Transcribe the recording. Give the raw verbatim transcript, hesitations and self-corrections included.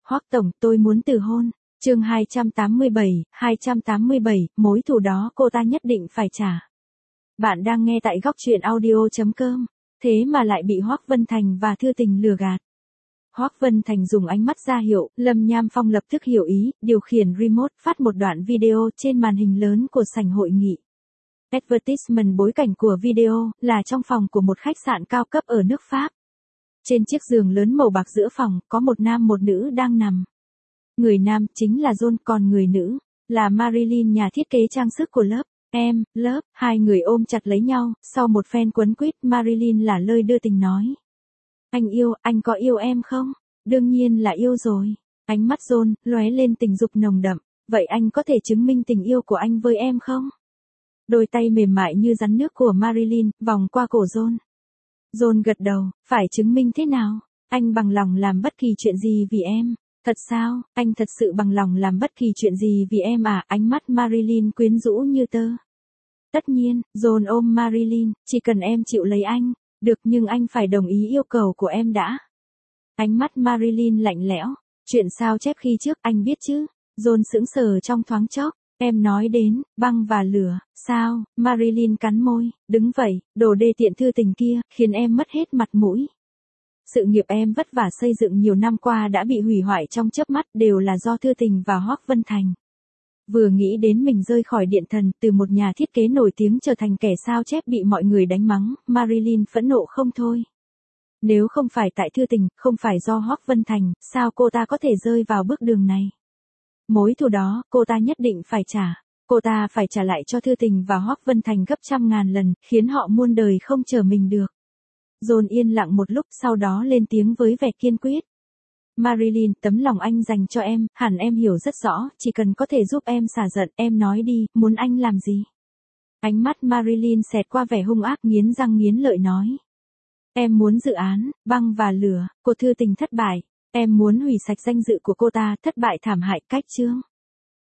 Hoắc tổng, tôi muốn từ hôn. Chương hai trăm tám mươi bảy, hai trăm tám mươi bảy, mối thù đó cô ta nhất định phải trả. Bạn đang nghe tại góc truyện audio chấm com, thế mà lại bị Hoắc Vân Thành và Thư Tình lừa gạt. Hoắc Vân Thành dùng ánh mắt ra hiệu, Lâm Nham Phong lập tức hiểu ý, điều khiển remote phát một đoạn video trên màn hình lớn của sảnh hội nghị. Advertisement bối cảnh của video là trong phòng của một khách sạn cao cấp ở nước Pháp. Trên chiếc giường lớn màu bạc giữa phòng, có một nam một nữ đang nằm. Người nam chính là John, còn người nữ là Marilyn, nhà thiết kế trang sức của lớp em, lớp. Hai người ôm chặt lấy nhau, sau một phen quấn quýt, Marilyn lả lơi đưa tình nói: "Anh yêu, anh có yêu em không?" "Đương nhiên là yêu rồi." Ánh mắt John lóe lên tình dục nồng đậm. "Vậy anh có thể chứng minh tình yêu của anh với em không?" Đôi tay mềm mại như rắn nước của Marilyn vòng qua cổ John. John gật đầu. "Phải chứng minh thế nào? Anh bằng lòng làm bất kỳ chuyện gì vì em." "Thật sao, anh thật sự bằng lòng làm bất kỳ chuyện gì vì em à?" Ánh mắt Marilyn quyến rũ như tơ. "Tất nhiên." John ôm Marilyn, "Chỉ cần em chịu lấy anh." "Được, nhưng anh phải đồng ý yêu cầu của em đã." Ánh mắt Marilyn lạnh lẽo. "Chuyện sao chép khi trước, anh biết chứ?" John sững sờ trong thoáng chốc. "Em nói đến băng và lửa, sao?" Marilyn cắn môi. "Đứng vậy, đồ đê tiện Thư Tình kia, khiến em mất hết mặt mũi. Sự nghiệp em vất vả xây dựng nhiều năm qua đã bị hủy hoại trong chớp mắt, đều là do Thư Tình và Hoắc Vân Thành." Vừa nghĩ đến mình rơi khỏi điện thần, từ một nhà thiết kế nổi tiếng trở thành kẻ sao chép bị mọi người đánh mắng, Marilyn phẫn nộ không thôi. Nếu không phải tại Thư Tình, không phải do Hoắc Vân Thành, sao cô ta có thể rơi vào bước đường này? Mối thù đó, cô ta nhất định phải trả. Cô ta phải trả lại cho Thư Tình và Hoắc Vân Thành gấp trăm ngàn lần, khiến họ muôn đời không trở mình được. John yên lặng một lúc, sau đó lên tiếng với vẻ kiên quyết: "Marilyn, tấm lòng anh dành cho em, hẳn em hiểu rất rõ, chỉ cần có thể giúp em xả giận, em nói đi, muốn anh làm gì?" Ánh mắt Marilyn xẹt qua vẻ hung ác, nghiến răng nghiến lợi nói: "Em muốn dự án băng và lửa của Thư Tình thất bại. Em muốn hủy sạch danh dự của cô ta, thất bại thảm hại cách chương."